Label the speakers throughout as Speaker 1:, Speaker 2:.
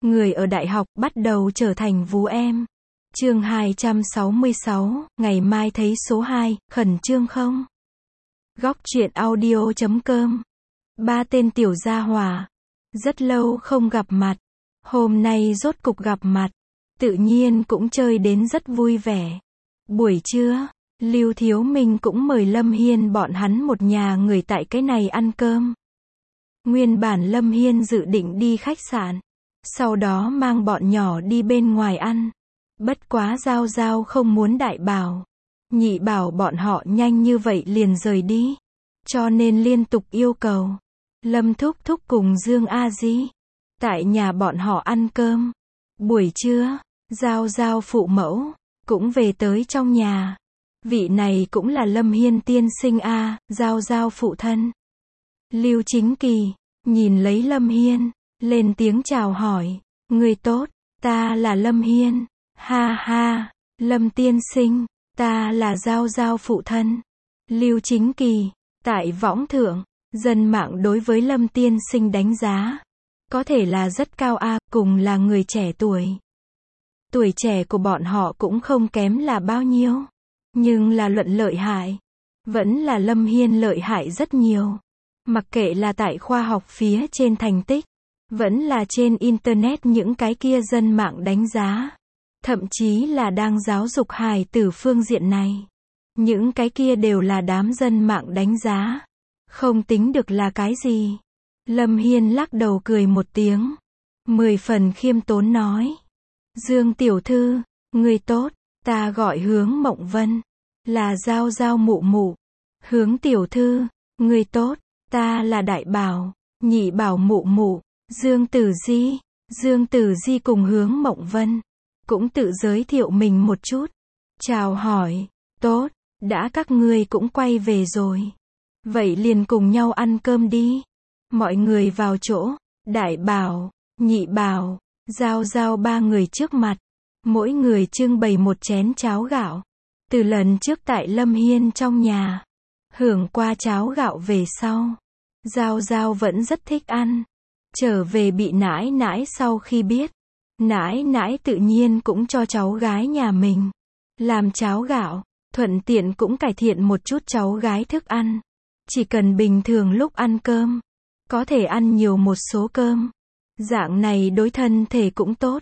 Speaker 1: người ở đại học bắt đầu trở thành vú em. Chương 266, ngày mai thấy số 2, khẩn trương không? Góc truyện audio.com. Ba tên tiểu gia hỏa. Rất lâu không gặp mặt. Hôm nay rốt cục gặp mặt. Tự nhiên cũng chơi đến rất vui vẻ. Buổi trưa, Lưu Thiếu Minh cũng mời Lâm Hiên bọn hắn một nhà người tại cái này ăn cơm. Nguyên bản Lâm Hiên dự định đi khách sạn, sau đó mang bọn nhỏ đi bên ngoài ăn. Bất quá Giao Giao không muốn Đại Bảo, Nhị Bảo bọn họ nhanh như vậy liền rời đi, cho nên liên tục yêu cầu Lâm Thúc Thúc cùng Dương A Di tại nhà bọn họ ăn cơm. Buổi trưa, Giao Giao phụ mẫu cũng về tới trong nhà. Vị này cũng là Lâm Hiên tiên sinh a, Giao Giao phụ thân. Lưu Chính Kỳ nhìn lấy Lâm Hiên, lên tiếng chào hỏi, người tốt, ta là Lâm Hiên. Ha ha, Lâm tiên sinh, ta là Giao Giao phụ thân. Lưu Chính Kỳ, tại võng thượng, dân mạng đối với Lâm tiên sinh đánh giá có thể là rất cao a, cùng là người trẻ tuổi. Tuổi trẻ của bọn họ cũng không kém là bao nhiêu, nhưng là luận lợi hại, vẫn là Lâm Hiên lợi hại rất nhiều. Mặc kệ là tại khoa học phía trên thành tích, vẫn là trên internet những cái kia dân mạng đánh giá, thậm chí là đang giáo dục hài tử phương diện này, những cái kia đều là đám dân mạng đánh giá, không tính được là cái gì. Lâm Hiên lắc đầu cười một tiếng, 10 phần khiêm tốn nói, Dương tiểu thư, người tốt, ta gọi Hướng Mộng Vân, là Giao Giao mụ mụ. Hướng tiểu thư, người tốt, ta là Đại Bảo, Nhị Bảo mụ mụ. Dương Tử Di. Dương Tử Di cùng Hướng Mộng Vân cũng tự giới thiệu mình một chút, chào hỏi, tốt, đã các ngươi cũng quay về rồi, vậy liền cùng nhau ăn cơm đi. Mọi người vào chỗ, Đại Bảo, Nhị Bảo, Giao Giao ba người trước mặt, mỗi người trưng bày một chén cháo gạo. Từ lần trước tại Lâm Hiên trong nhà hưởng qua cháo gạo về sau, Giao Giao vẫn rất thích ăn. Trở về bị nãi nãi sau khi biết, nãi nãi tự nhiên cũng cho cháu gái nhà mình làm cháo gạo, thuận tiện cũng cải thiện một chút cháu gái thức ăn. Chỉ cần bình thường lúc ăn cơm, có thể ăn nhiều một số cơm, dạng này đối thân thể cũng tốt.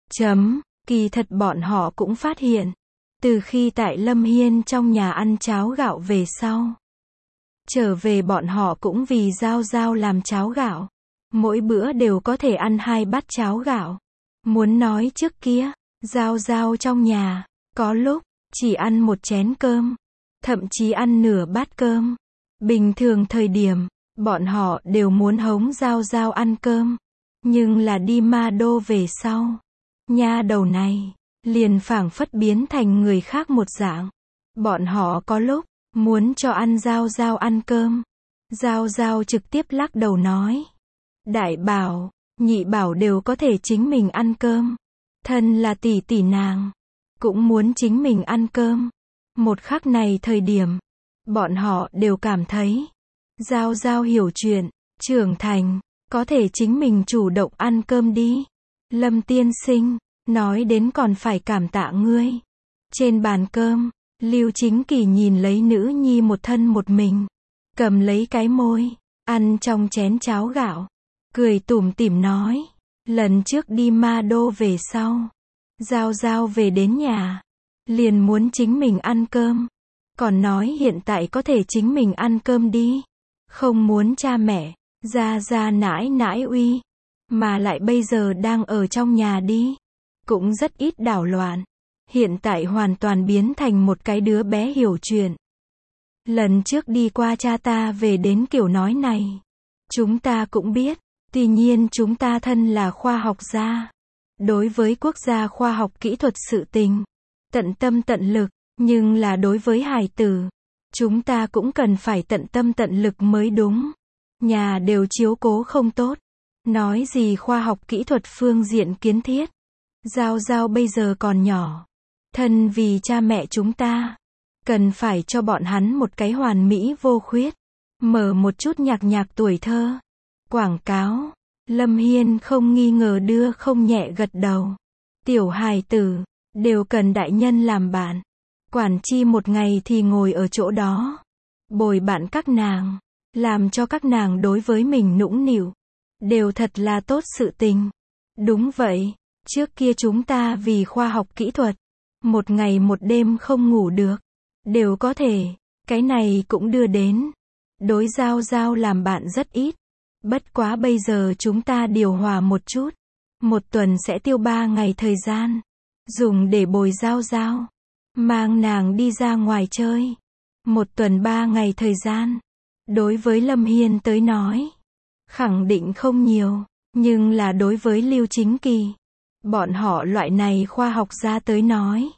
Speaker 1: Kỳ thật bọn họ cũng phát hiện, từ khi tại Lâm Hiên trong nhà ăn cháo gạo về sau, trở về bọn họ cũng vì Giao Giao làm cháo gạo, mỗi bữa đều có thể ăn 2 bát cháo gạo. Muốn nói trước kia, Giao Giao trong nhà, có lúc chỉ ăn một chén cơm, thậm chí ăn nửa bát cơm. Bình thường thời điểm, bọn họ đều muốn hống Giao Giao ăn cơm, nhưng là đi Ma Đô về sau, nha đầu này liền phảng phất biến thành người khác một dạng. Bọn họ có lúc muốn cho ăn Giao Giao ăn cơm, Giao Giao trực tiếp lắc đầu nói, Đại Bảo, Nhị Bảo đều có thể chính mình ăn cơm, thân là tỷ tỷ nàng cũng muốn chính mình ăn cơm. Một khắc này thời điểm, bọn họ đều cảm thấy Giao Giao hiểu chuyện, trưởng thành, có thể chính mình chủ động ăn cơm đi. Lâm tiên sinh, nói đến còn phải cảm tạ ngươi. Trên bàn cơm, Lưu Chính Kỳ nhìn lấy nữ nhi một thân một mình, cầm lấy cái môi, ăn trong chén cháo gạo, cười tủm tỉm nói, lần trước đi Ma Đô về sau, Giao Giao về đến nhà, liền muốn chính mình ăn cơm, còn nói hiện tại có thể chính mình ăn cơm đi, không muốn cha mẹ, gia nãi nãi uy, mà lại bây giờ đang ở trong nhà đi, cũng rất ít đảo loạn, hiện tại hoàn toàn biến thành một cái đứa bé hiểu chuyện. Lần trước đi qua cha ta về đến kiểu nói này, chúng ta cũng biết, tuy nhiên chúng ta thân là khoa học gia, đối với quốc gia khoa học kỹ thuật sự tình, tận tâm tận lực, nhưng là đối với hài tử, chúng ta cũng cần phải tận tâm tận lực mới đúng. Nhà đều chiếu cố không tốt, nói gì khoa học kỹ thuật phương diện kiến thiết. Giao Giao bây giờ còn nhỏ, thân vì cha mẹ chúng ta, cần phải cho bọn hắn một cái hoàn mỹ vô khuyết, mở một chút nhạc tuổi thơ, quảng cáo, Lâm Hiên không nghi ngờ đưa không nhẹ gật đầu. Tiểu hài tử, đều cần đại nhân làm bạn. Quản chi một ngày thì ngồi ở chỗ đó. Bồi bạn các nàng. Làm cho các nàng đối với mình nũng nịu. Đều thật là tốt sự tình. Đúng vậy, trước kia chúng ta vì khoa học kỹ thuật. Một ngày một đêm không ngủ được. Đều có thể, cái này cũng đưa đến. Đối Giao Giao làm bạn rất ít. Bất quá bây giờ chúng ta điều hòa một chút. Một tuần sẽ tiêu 3 ngày thời gian. Dùng để bồi Giao Giao. Mang nàng đi ra ngoài chơi. Một tuần 3 ngày thời gian. Đối với Lâm Hiên tới nói. Khẳng định không nhiều. Nhưng là đối với Lưu Chính Kỳ. Bọn họ loại này khoa học gia tới nói.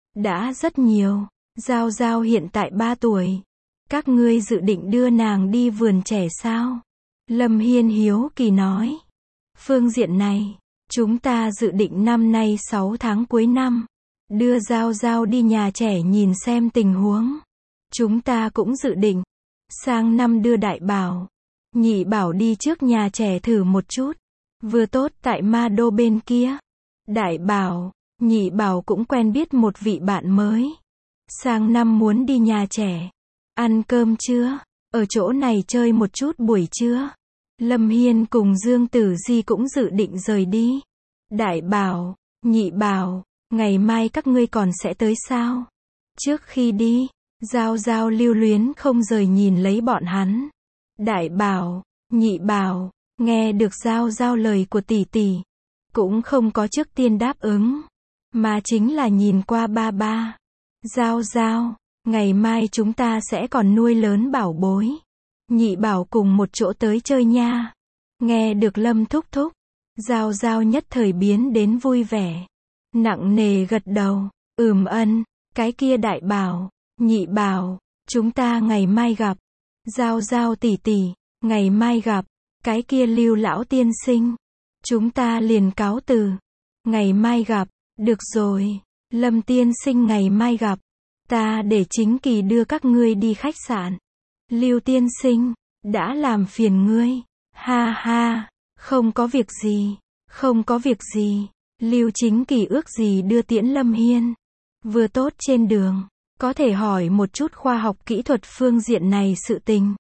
Speaker 1: Đã rất nhiều. Giao Giao hiện tại 3 tuổi. Các ngươi dự định đưa nàng đi vườn trẻ sao? Lâm Hiên hiếu kỳ nói. Phương diện này, chúng ta dự định năm nay 6 tháng cuối năm. Đưa Giao Giao đi nhà trẻ nhìn xem tình huống. Chúng ta cũng dự định. Sang năm đưa Đại Bảo, Nhị Bảo đi trước nhà trẻ thử một chút. Vừa tốt tại Ma Đô bên kia. Đại Bảo, Nhị Bảo cũng quen biết một vị bạn mới. Sang năm muốn đi nhà trẻ. Ăn cơm chưa? Ở chỗ này chơi một chút buổi trưa. Lâm Hiên cùng Dương Tử Di cũng dự định rời đi. Đại Bảo, Nhị Bảo, ngày mai các ngươi còn sẽ tới sao? Trước khi đi, Giao Giao lưu luyến không rời nhìn lấy bọn hắn. Đại Bảo, Nhị Bảo, nghe được Giao Giao lời của tỷ tỷ. Cũng không có trước tiên đáp ứng. Mà chính là nhìn qua ba ba. Giao Giao, ngày mai chúng ta sẽ còn nuôi lớn Bảo bối. Nhị Bảo cùng một chỗ tới chơi nha. Nghe được Lâm thúc thúc. Giao Giao nhất thời biến đến vui vẻ. Nặng nề gật đầu. Ân, cái kia Đại Bảo, Nhị Bảo, chúng ta ngày mai gặp. Giao Giao tỷ tỷ, ngày mai gặp. Cái kia Lưu lão tiên sinh. Chúng ta liền cáo từ. Ngày mai gặp. Được rồi. Lâm tiên sinh ngày mai gặp. Ta để Chính Kỳ đưa các ngươi đi khách sạn. Lưu tiên sinh, đã làm phiền ngươi. Ha ha, không có việc gì. Không có việc gì. Lưu Chính Kỳ ước gì đưa tiễn Lâm Hiên. Vừa tốt trên đường, có thể hỏi một chút khoa học kỹ thuật phương diện này sự tình.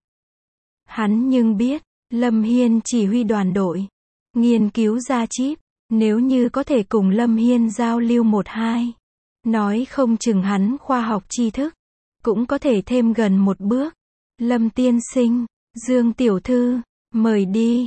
Speaker 1: Hắn nhưng biết, Lâm Hiên chỉ huy đoàn đội. Nghiên cứu ra chip. Nếu như có thể cùng Lâm Hiên giao lưu 1-2. Nói không chừng hắn khoa học tri thức. Cũng có thể thêm gần một bước. Lâm tiên sinh, Dương tiểu thư, mời đi.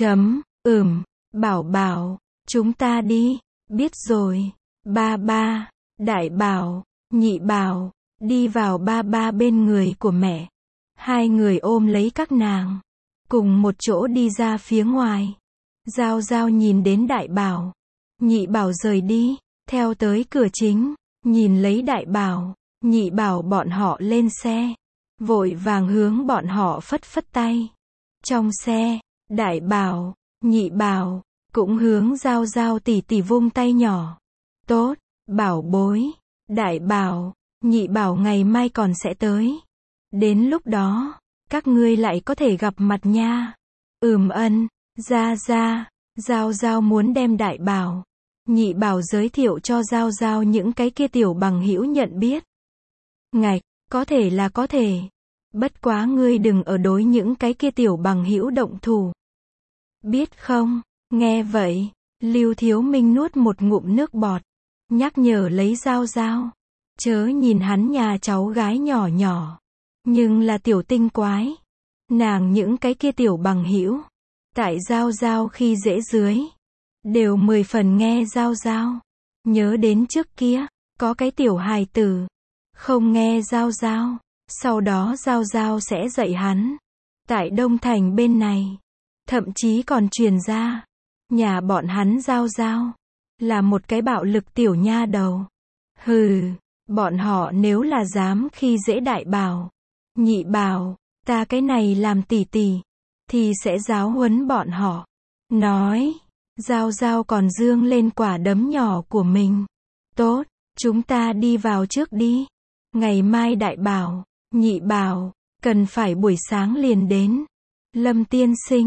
Speaker 1: Bảo Bảo, chúng ta đi. Biết rồi. Ba ba, Đại Bảo, Nhị Bảo, đi vào ba ba bên người của mẹ. Hai người ôm lấy các nàng. Cùng một chỗ đi ra phía ngoài. Giao Giao nhìn đến Đại Bảo, Nhị Bảo rời đi. Theo tới cửa chính. Nhìn lấy Đại Bảo, Nhị Bảo bọn họ lên xe. Vội vàng hướng bọn họ phất phất tay. Trong xe, Đại Bảo, Nhị Bảo, cũng hướng Giao Giao tỷ tỷ vung tay nhỏ. Tốt, bảo bối. Đại Bảo, Nhị Bảo ngày mai còn sẽ tới. Đến lúc đó, các ngươi lại có thể gặp mặt nha. Ân, ra. Giao Giao muốn đem Đại Bảo, Nhị Bảo giới thiệu cho Giao Giao những cái kia tiểu bằng hữu nhận biết. Ngạch, có thể là có thể. Bất quá ngươi đừng ở đối những cái kia tiểu bằng hữu động thủ. Biết không? Nghe vậy, Lưu Thiếu Minh nuốt một ngụm nước bọt. Nhắc nhở lấy Giao Giao. Chớ nhìn hắn nhà cháu gái nhỏ nhỏ. Nhưng là tiểu tinh quái. Nàng những cái kia tiểu bằng hữu. Tại Giao Giao khi dễ dưới. Đều 10 phần nghe Giao Giao. Nhớ đến trước kia, có cái tiểu hài tử. Không nghe Giao Giao. Sau đó Giao Giao sẽ dạy hắn. Tại Đông Thành bên này. Thậm chí còn truyền ra. Nhà bọn hắn Giao Giao. Là một cái bạo lực tiểu nha đầu. Hừ. Bọn họ nếu là dám khi dễ Đại Bảo, Nhị Bảo, ta cái này làm tỷ tỷ. Thì sẽ giáo huấn bọn họ. Nói. Giao Giao còn dương lên quả đấm nhỏ của mình. Tốt, chúng ta đi vào trước đi. Ngày mai Đại Bảo, Nhị Bảo, cần phải buổi sáng liền đến. Lâm tiên sinh,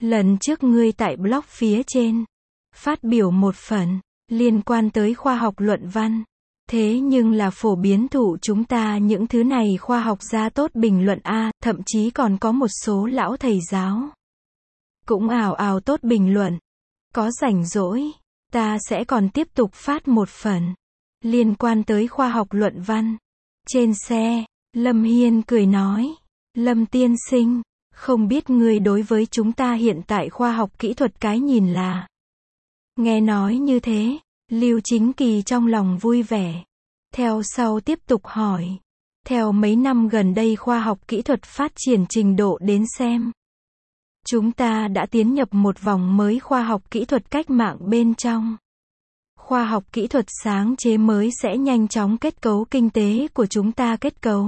Speaker 1: Lần trước ngươi tại blog phía trên phát biểu một phần liên quan tới khoa học luận văn. Thế nhưng là phổ biến thụ chúng ta những thứ này khoa học gia tốt bình luận a, thậm chí còn có một số lão thầy giáo cũng ào ào tốt bình luận. Có rảnh rỗi, ta sẽ còn tiếp tục phát một phần liên quan tới khoa học luận văn. Trên xe, Lâm Hiên cười nói, Lâm tiên sinh, không biết ngươi đối với chúng ta hiện tại khoa học kỹ thuật cái nhìn là. Nghe nói như thế, Lưu Chính Kỳ trong lòng vui vẻ. Theo sau tiếp tục hỏi, theo mấy năm gần đây khoa học kỹ thuật phát triển trình độ đến xem, chúng ta đã tiến nhập một vòng mới khoa học kỹ thuật cách mạng bên trong. Khoa học kỹ thuật sáng chế mới sẽ nhanh chóng kết cấu kinh tế của chúng ta kết cấu.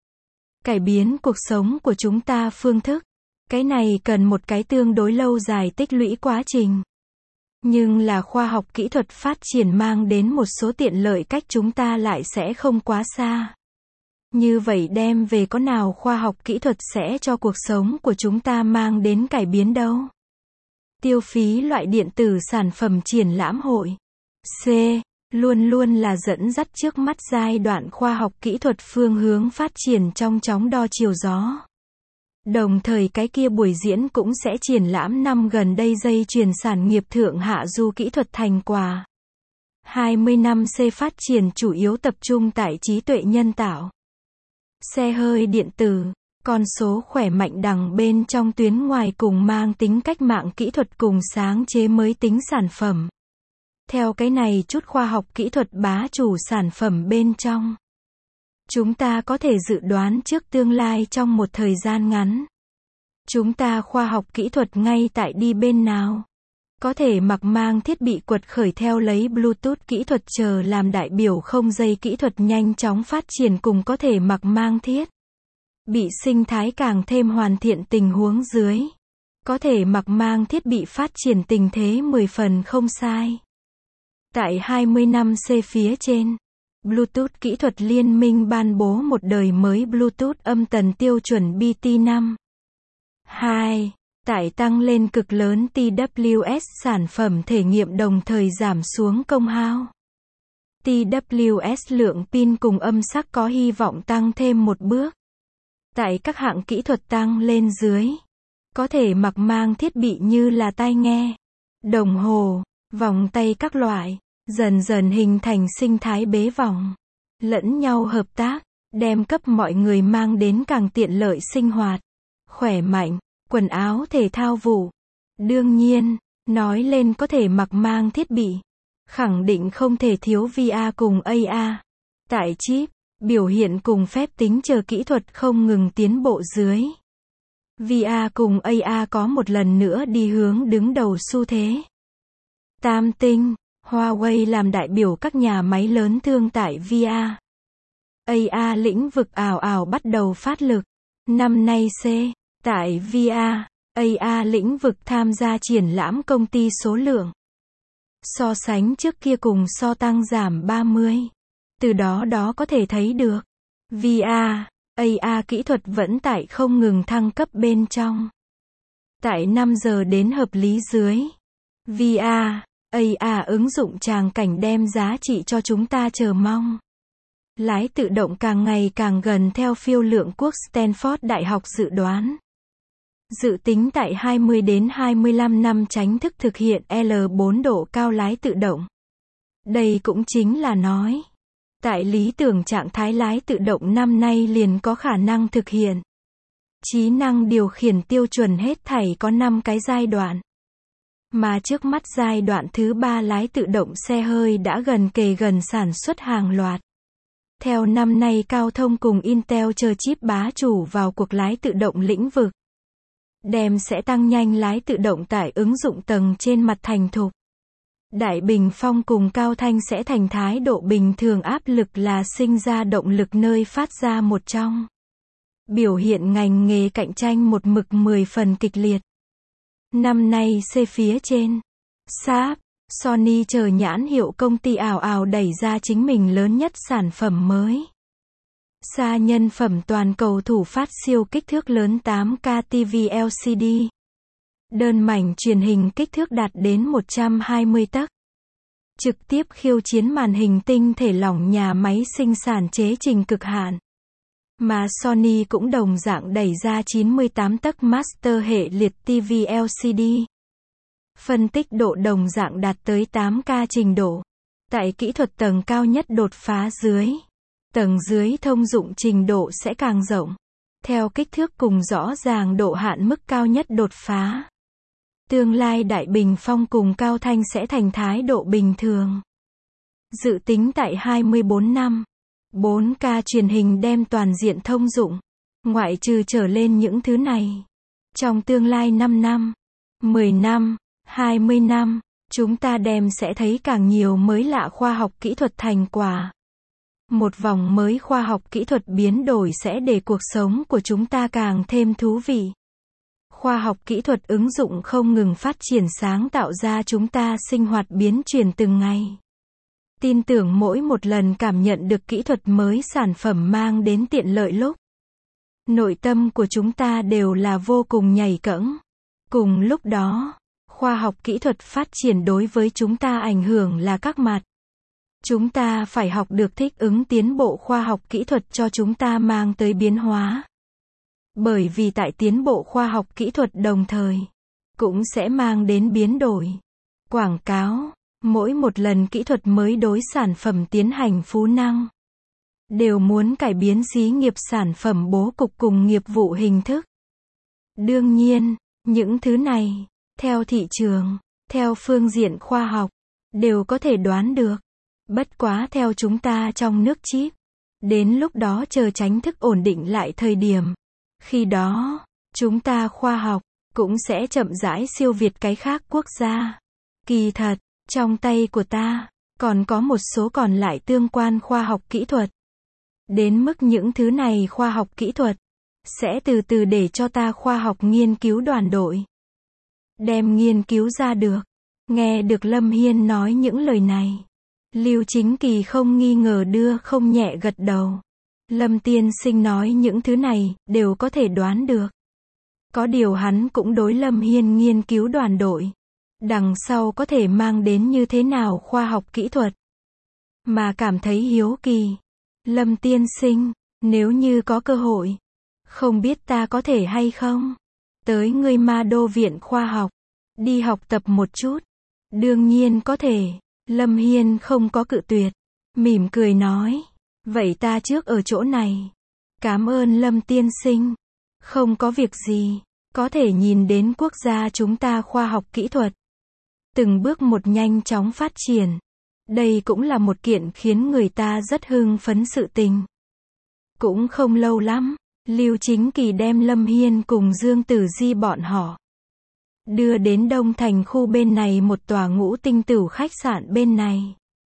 Speaker 1: Cải biến cuộc sống của chúng ta phương thức. Cái này cần một cái tương đối lâu dài tích lũy quá trình. Nhưng là khoa học kỹ thuật phát triển mang đến một số tiện lợi cách chúng ta lại sẽ không quá xa. Như vậy đem về có nào khoa học kỹ thuật sẽ cho cuộc sống của chúng ta mang đến cải biến đâu? Tiêu phí loại điện tử sản phẩm triển lãm hội. C. Luôn luôn là dẫn dắt trước mắt giai đoạn khoa học kỹ thuật phương hướng phát triển trong chóng đo chiều gió. Đồng thời cái kia buổi diễn cũng sẽ triển lãm năm gần đây dây chuyền sản nghiệp thượng hạ du kỹ thuật thành quả. 20 năm C phát triển chủ yếu tập trung tại trí tuệ nhân tạo. Xe hơi điện tử, con số khỏe mạnh đằng bên trong tuyến ngoài cùng mang tính cách mạng kỹ thuật cùng sáng chế mới tính sản phẩm. Theo cái này chút khoa học kỹ thuật bá chủ sản phẩm bên trong. Chúng ta có thể dự đoán trước tương lai trong một thời gian ngắn. Chúng ta khoa học kỹ thuật ngay tại đi bên nào? Có thể mặc mang thiết bị quật khởi theo lấy Bluetooth kỹ thuật chờ làm đại biểu không dây kỹ thuật nhanh chóng phát triển cùng có thể mặc mang thiết bị sinh thái càng thêm hoàn thiện tình huống dưới. Có thể mặc mang thiết bị phát triển tình thế 10 phần không sai. Tại 20 năm C phía trên, Bluetooth kỹ thuật liên minh ban bố một đời mới Bluetooth âm tần tiêu chuẩn BT5. 2. Tại tăng lên cực lớn TWS sản phẩm thể nghiệm đồng thời giảm xuống công hao. TWS lượng pin cùng âm sắc có hy vọng tăng thêm một bước. Tại các hạng kỹ thuật tăng lên dưới, có thể mặc mang thiết bị như là tai nghe, đồng hồ, vòng tay các loại, dần dần hình thành sinh thái bế vòng, lẫn nhau hợp tác, đem cấp mọi người mang đến càng tiện lợi sinh hoạt, khỏe mạnh, quần áo thể thao vụ. Đương nhiên, nói lên có thể mặc mang thiết bị, khẳng định không thể thiếu VR cùng AR. Tại chip, biểu hiện cùng phép tính chờ kỹ thuật không ngừng tiến bộ dưới. VR cùng AR có một lần nữa đi hướng đứng đầu xu thế. Tam tinh, Huawei làm đại biểu các nhà máy lớn thương tại VR. AR lĩnh vực ảo ảo bắt đầu phát lực. Năm nay C, tại VR, AR lĩnh vực tham gia triển lãm công ty số lượng. So sánh trước kia cùng so tăng giảm 30. Từ đó có thể thấy được. VR, AR kỹ thuật vẫn tại không ngừng thăng cấp bên trong. Tại 5 giờ đến hợp lý dưới. VR, AR ứng dụng tràng cảnh đem giá trị cho chúng ta chờ mong. Lái tự động càng ngày càng gần theo phiêu lượng quốc Stanford Đại học dự đoán. Dự tính tại 20 đến 25 năm chính thức thực hiện L4 độ cao lái tự động. Đây cũng chính là nói, tại lý tưởng trạng thái lái tự động năm nay liền có khả năng thực hiện. Trí năng điều khiển tiêu chuẩn hết thảy có 5 cái giai đoạn. Mà trước mắt giai đoạn thứ 3 lái tự động xe hơi đã gần kề gần sản xuất hàng loạt. Theo năm nay Cao Thông cùng Intel chờ chip bá chủ vào cuộc lái tự động lĩnh vực. Đem sẽ tăng nhanh lái tự động tại ứng dụng tầng trên mặt thành thục. Đại Bình Phong cùng Cao Thanh sẽ thành thái độ bình thường áp lực là sinh ra động lực nơi phát ra một trong. Biểu hiện ngành nghề cạnh tranh một mực 10 phần kịch liệt. Năm nay C phía trên, Sharp, Sony chờ nhãn hiệu công ty ảo ảo đẩy ra chính mình lớn nhất sản phẩm mới. Xa nhân phẩm toàn cầu thủ phát siêu kích thước lớn 8K TV LCD. Đơn mảnh truyền hình kích thước đạt đến 120 tấc. Trực tiếp khiêu chiến màn hình tinh thể lỏng nhà máy sinh sản chế trình cực hạn. Mà Sony cũng đồng dạng đẩy ra 98 tấc Master hệ liệt TV LCD. Phân tích độ đồng dạng đạt tới 8K trình độ. Tại kỹ thuật tầng cao nhất đột phá dưới. Tầng dưới thông dụng trình độ sẽ càng rộng. Theo kích thước cùng rõ ràng độ hạn mức cao nhất đột phá. Tương lai đại bình phong cùng cao thanh sẽ thành thái độ bình thường. Dự tính tại 24 năm, 4K truyền hình đem toàn diện thông dụng, ngoại trừ trở lên những thứ này. Trong tương lai 5 năm, 10 năm, 20 năm, chúng ta sẽ thấy càng nhiều mới lạ khoa học kỹ thuật thành quả. Một vòng mới khoa học kỹ thuật biến đổi sẽ để cuộc sống của chúng ta càng thêm thú vị. Khoa học kỹ thuật ứng dụng không ngừng phát triển sáng tạo ra chúng ta sinh hoạt biến chuyển từng ngày. Tin tưởng mỗi một lần cảm nhận được kỹ thuật mới sản phẩm mang đến tiện lợi lúc. Nội tâm của chúng ta đều là vô cùng nhảy cẫng. Cùng lúc đó, khoa học kỹ thuật phát triển đối với chúng ta ảnh hưởng là các mặt. Chúng ta phải học được thích ứng tiến bộ khoa học kỹ thuật cho chúng ta mang tới biến hóa. Bởi vì tại tiến bộ khoa học kỹ thuật đồng thời, cũng sẽ mang đến biến đổi. Quảng cáo, mỗi một lần kỹ thuật mới đối sản phẩm tiến hành phú năng, đều muốn cải biến xí nghiệp sản phẩm bố cục cùng nghiệp vụ hình thức. Đương nhiên, những thứ này, theo thị trường, theo phương diện khoa học, đều có thể đoán được. Bất quá theo chúng ta trong nước chip, đến lúc đó chờ tránh thức ổn định lại thời điểm. Khi đó, chúng ta khoa học, cũng sẽ chậm rãi siêu việt cái khác quốc gia. Kỳ thật, trong tay của ta, còn có một số còn lại tương quan khoa học kỹ thuật. Đến mức những thứ này khoa học kỹ thuật, sẽ từ từ để cho ta khoa học nghiên cứu đoàn đội. Đem nghiên cứu ra được. Nghe được Lâm Hiên nói những lời này. Lưu Chính Kỳ không nghi ngờ đưa không nhẹ gật đầu. Lâm tiên sinh nói những thứ này, đều có thể đoán được. Có điều hắn cũng đối Lâm Hiên nghiên cứu đoàn đội. Đằng sau có thể mang đến như thế nào khoa học kỹ thuật. Mà cảm thấy hiếu kỳ. Lâm tiên sinh, nếu như có cơ hội, không biết ta có thể hay không, tới ngươi Ma Đô Viện Khoa học, đi học tập một chút. Đương nhiên có thể. Lâm Hiên không có cự tuyệt. Mỉm cười nói. Vậy ta trước ở chỗ này. Cảm ơn Lâm tiên sinh. Không có việc gì. Có thể nhìn đến quốc gia chúng ta khoa học kỹ thuật. Từng bước một nhanh chóng phát triển. Đây cũng là một kiện khiến người ta rất hưng phấn sự tình. Cũng không lâu lắm, Lưu Chính Kỳ đem Lâm Hiên cùng Dương Tử Di bọn họ đưa đến Đông Thành khu bên này một tòa ngũ tinh tửu khách sạn bên này.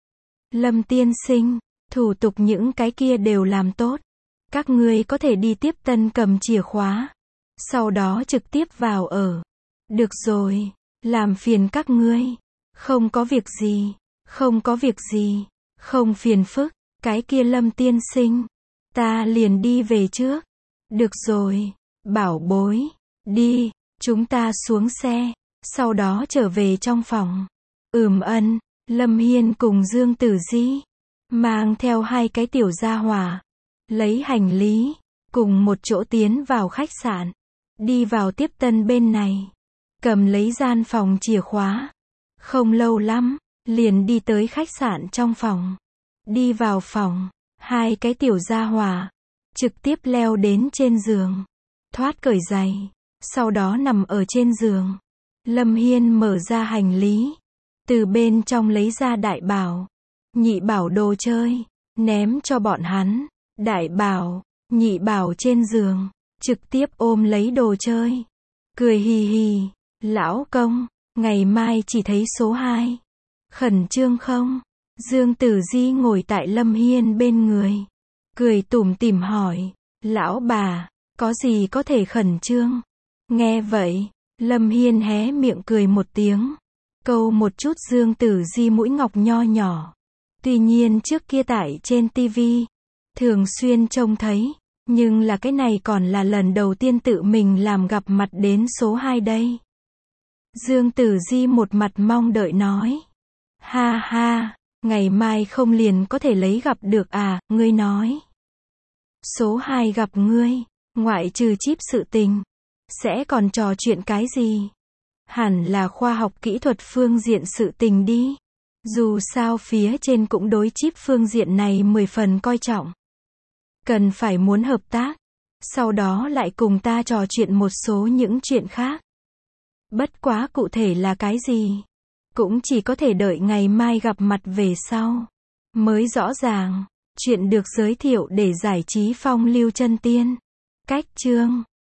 Speaker 1: Lâm tiên sinh, thủ tục những cái kia đều làm tốt. Các ngươi có thể đi tiếp tân cầm chìa khóa. Sau đó trực tiếp vào ở. Được rồi, làm phiền các ngươi. Không có việc gì, không có việc gì, không phiền phức. Cái kia Lâm tiên sinh, ta liền đi về trước. Được rồi, bảo bối, đi. Chúng ta xuống xe, sau đó trở về trong phòng. Ân, Lâm Hiên cùng Dương Tử Di, mang theo hai cái tiểu gia hỏa, lấy hành lý, cùng một chỗ tiến vào khách sạn. Đi vào tiếp tân bên này, cầm lấy gian phòng chìa khóa. Không lâu lắm, liền đi tới khách sạn trong phòng. Đi vào phòng, hai cái tiểu gia hỏa, trực tiếp leo đến trên giường. Thoát cởi giày. Sau đó nằm ở trên giường. Lâm Hiên mở ra hành lý. Từ bên trong lấy ra đại bảo, nhị bảo đồ chơi. Ném cho bọn hắn. Đại bảo, nhị bảo trên giường. Trực tiếp ôm lấy đồ chơi. Cười hì hì. Lão công, ngày mai chỉ thấy số 2. Khẩn trương không? Dương Tử Di ngồi tại Lâm Hiên bên người. Cười tủm tỉm hỏi. Lão bà, có gì có thể khẩn trương? Nghe vậy, Lâm Hiên hé miệng cười một tiếng. Câu một chút Dương Tử Di mũi ngọc nho nhỏ. Tuy nhiên trước kia tại trên TV, thường xuyên trông thấy. Nhưng là cái này còn là lần đầu tiên tự mình làm gặp mặt đến số 2 đây. Dương Tử Di một mặt mong đợi nói. Ha ha, ngày mai không liền có thể lấy gặp được à, ngươi nói. Số 2 gặp ngươi, ngoại trừ chip sự tình, sẽ còn trò chuyện cái gì? Hẳn là khoa học kỹ thuật phương diện sự tình đi. Dù sao phía trên cũng đối chip phương diện này 10 phần coi trọng. Cần phải muốn hợp tác. Sau đó lại cùng ta trò chuyện một số những chuyện khác. Bất quá cụ thể là cái gì? Cũng chỉ có thể đợi ngày mai gặp mặt về sau. Mới rõ ràng. Chuyện được giới thiệu để giải trí phong lưu chân tiên. Cách chương